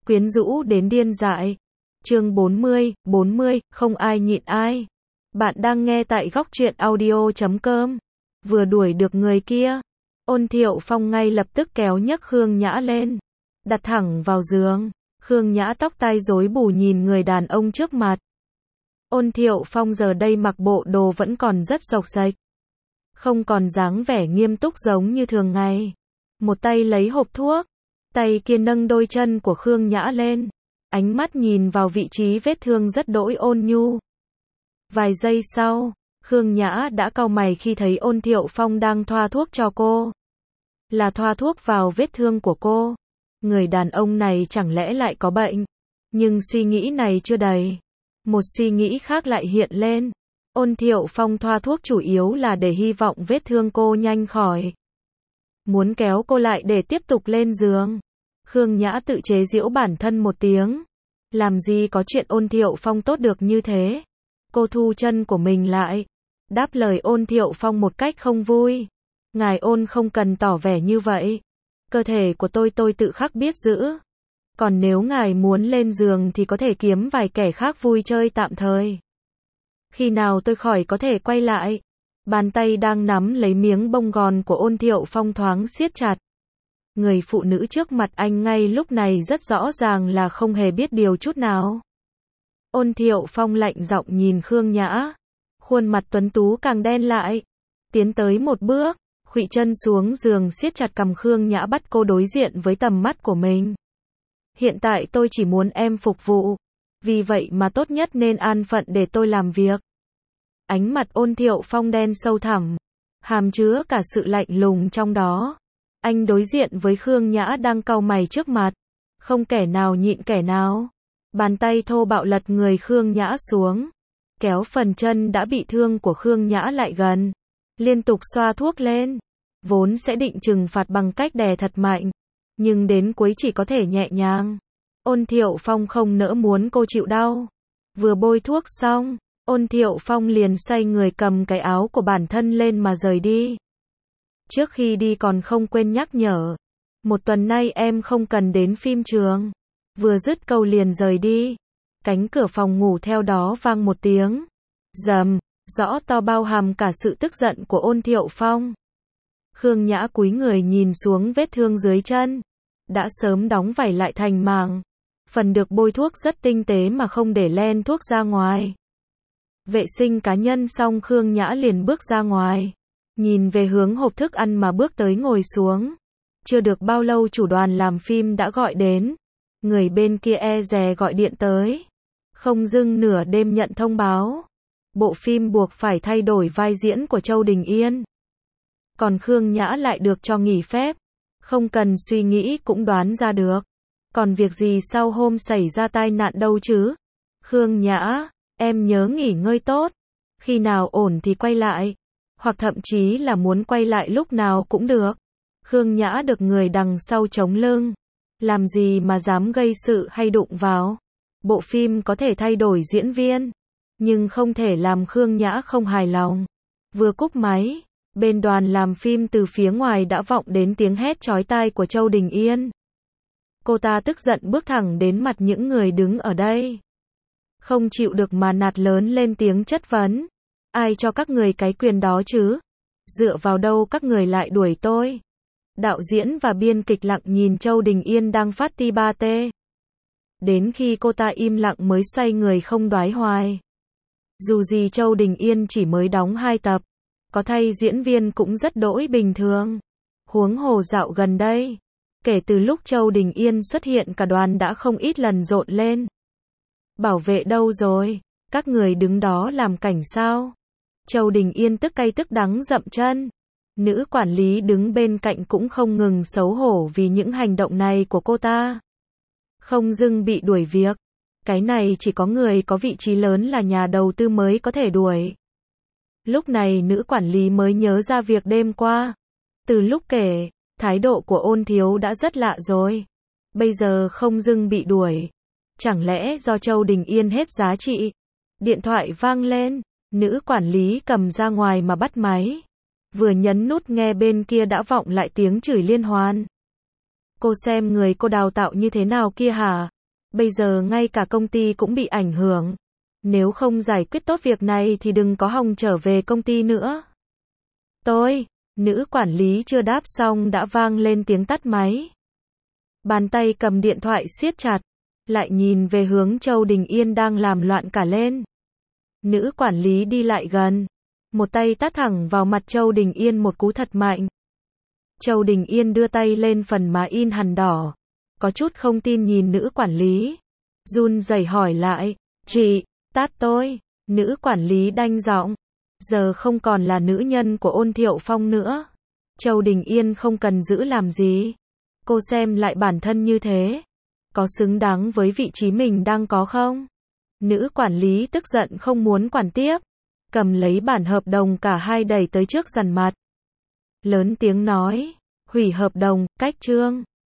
quyến rũ đến điên dại. Chương 40, không ai nhịn ai. Bạn đang nghe tại góc truyện audio.com. Vừa đuổi được người kia, Ôn Thiệu Phong ngay lập tức kéo nhấc Khương Nhã lên, đặt thẳng vào giường. Khương Nhã tóc tai rối bù nhìn người đàn ông trước mặt. Ôn Thiệu Phong giờ đây mặc bộ đồ vẫn còn rất xộc xệch, không còn dáng vẻ nghiêm túc giống như thường ngày. Một tay lấy hộp thuốc, tay kia nâng đôi chân của Khương Nhã lên, ánh mắt nhìn vào vị trí vết thương rất đỗi ôn nhu. Vài giây sau, Khương Nhã đã cau mày khi thấy Ôn Thiệu Phong đang thoa thuốc cho cô. Là thoa thuốc vào vết thương của cô. Người đàn ông này chẳng lẽ lại có bệnh? Nhưng suy nghĩ này chưa đầy. Một suy nghĩ khác lại hiện lên. Ôn Thiệu Phong thoa thuốc chủ yếu là để hy vọng vết thương cô nhanh khỏi. Muốn kéo cô lại để tiếp tục lên giường. Khương Nhã tự chế giễu bản thân một tiếng. Làm gì có chuyện Ôn Thiệu Phong tốt được như thế. Cô thu chân của mình lại, đáp lời Ôn Thiệu Phong một cách không vui. Ngài Ôn không cần tỏ vẻ như vậy. Cơ thể của tôi tự khắc biết giữ. Còn nếu ngài muốn lên giường thì có thể kiếm vài kẻ khác vui chơi tạm thời. Khi nào tôi khỏi có thể quay lại. Bàn tay đang nắm lấy miếng bông gòn của Ôn Thiệu Phong thoáng siết chặt. Người phụ nữ trước mặt anh ngay lúc này rất rõ ràng là không hề biết điều chút nào. Ôn Thiệu Phong lạnh giọng nhìn Khương Nhã. Khuôn mặt tuấn tú càng đen lại. Tiến tới một bước, khuỵu chân xuống giường siết chặt cằm Khương Nhã bắt cô đối diện với tầm mắt của mình. Hiện tại tôi chỉ muốn em phục vụ. Vì vậy mà tốt nhất nên an phận để tôi làm việc. Ánh mặt Ôn Thiệu Phong đen sâu thẳm, hàm chứa cả sự lạnh lùng trong đó. Anh đối diện với Khương Nhã đang cau mày trước mặt. Không kẻ nào nhịn kẻ nào. Bàn tay thô bạo lật người Khương Nhã xuống. Kéo phần chân đã bị thương của Khương Nhã lại gần. Liên tục xoa thuốc lên. Vốn sẽ định trừng phạt bằng cách đè thật mạnh. Nhưng đến cuối chỉ có thể nhẹ nhàng. Ôn Thiệu Phong không nỡ muốn cô chịu đau. Vừa bôi thuốc xong, Ôn Thiệu Phong liền xoay người cầm cái áo của bản thân lên mà rời đi. Trước khi đi còn không quên nhắc nhở. Một tuần nay em không cần đến phim trường. Vừa dứt câu liền rời đi. Cánh cửa phòng ngủ theo đó vang một tiếng rầm, rõ to bao hàm cả sự tức giận của Ôn Thiệu Phong. Khương Nhã cúi người nhìn xuống vết thương dưới chân. Đã sớm đóng vảy lại thành màng. Phần được bôi thuốc rất tinh tế mà không để len thuốc ra ngoài. Vệ sinh cá nhân xong Khương Nhã liền bước ra ngoài. Nhìn về hướng hộp thức ăn mà bước tới ngồi xuống. Chưa được bao lâu chủ đoàn làm phim đã gọi đến. Người bên kia e dè gọi điện tới. Không dưng nửa đêm nhận thông báo. Bộ phim buộc phải thay đổi vai diễn của Châu Đình Yên. Còn Khương Nhã lại được cho nghỉ phép. Không cần suy nghĩ cũng đoán ra được. Còn việc gì sau hôm xảy ra tai nạn đâu chứ? Khương Nhã, em nhớ nghỉ ngơi tốt. Khi nào ổn thì quay lại. Hoặc thậm chí là muốn quay lại lúc nào cũng được. Khương Nhã được người đằng sau chống lưng. Làm gì mà dám gây sự hay đụng vào. Bộ phim có thể thay đổi diễn viên. Nhưng không thể làm Khương Nhã không hài lòng. Vừa cúp máy, bên đoàn làm phim từ phía ngoài đã vọng đến tiếng hét chói tai của Châu Đình Yên. Cô ta tức giận bước thẳng đến mặt những người đứng ở đây. Không chịu được mà nạt lớn lên tiếng chất vấn. Ai cho các người cái quyền đó chứ? Dựa vào đâu các người lại đuổi tôi? Đạo diễn và biên kịch lặng nhìn Châu Đình Yên đang phát ti ba tê. Đến khi cô ta im lặng mới xoay người không đoái hoài. Dù gì Châu Đình Yên chỉ mới đóng 2 tập. Có thay diễn viên cũng rất đỗi bình thường. Huống hồ dạo gần đây. Kể từ lúc Châu Đình Yên xuất hiện cả đoàn đã không ít lần rộn lên. Bảo vệ đâu rồi? Các người đứng đó làm cảnh sao? Châu Đình Yên tức cay tức đắng dậm chân. Nữ quản lý đứng bên cạnh cũng không ngừng xấu hổ vì những hành động này của cô ta. Không dưng bị đuổi việc. Cái này chỉ có người có vị trí lớn là nhà đầu tư mới có thể đuổi. Lúc này nữ quản lý mới nhớ ra việc đêm qua. Từ lúc kể, thái độ của Ôn thiếu đã rất lạ rồi. Bây giờ không dưng bị đuổi. Chẳng lẽ do Châu Đình Yên hết giá trị? Điện thoại vang lên. Nữ quản lý cầm ra ngoài mà bắt máy. Vừa nhấn nút nghe bên kia đã vọng lại tiếng chửi liên hoàn. Cô xem người cô đào tạo như thế nào kia hả? Bây giờ ngay cả công ty cũng bị ảnh hưởng. Nếu không giải quyết tốt việc này thì đừng có hòng trở về công ty nữa. Nữ quản lý chưa đáp xong đã vang lên tiếng tắt máy. Bàn tay cầm điện thoại siết chặt, lại nhìn về hướng Châu Đình Yên đang làm loạn cả lên. Nữ quản lý đi lại gần, một tay tát thẳng vào mặt Châu Đình Yên một cú thật mạnh. Châu Đình Yên đưa tay lên phần má in hằn đỏ, có chút không tin nhìn nữ quản lý, run rẩy hỏi lại, chị, tát tôi. Nữ quản lý đanh giọng, giờ không còn là nữ nhân của Ôn Thiệu Phong nữa. Châu Đình Yên không cần giữ làm gì. Cô xem lại bản thân như thế, có xứng đáng với vị trí mình đang có không? Nữ quản lý tức giận không muốn quản tiếp, cầm lấy bản hợp đồng cả hai đẩy tới trước dằn mặt. Lớn tiếng nói, hủy hợp đồng, cách chương.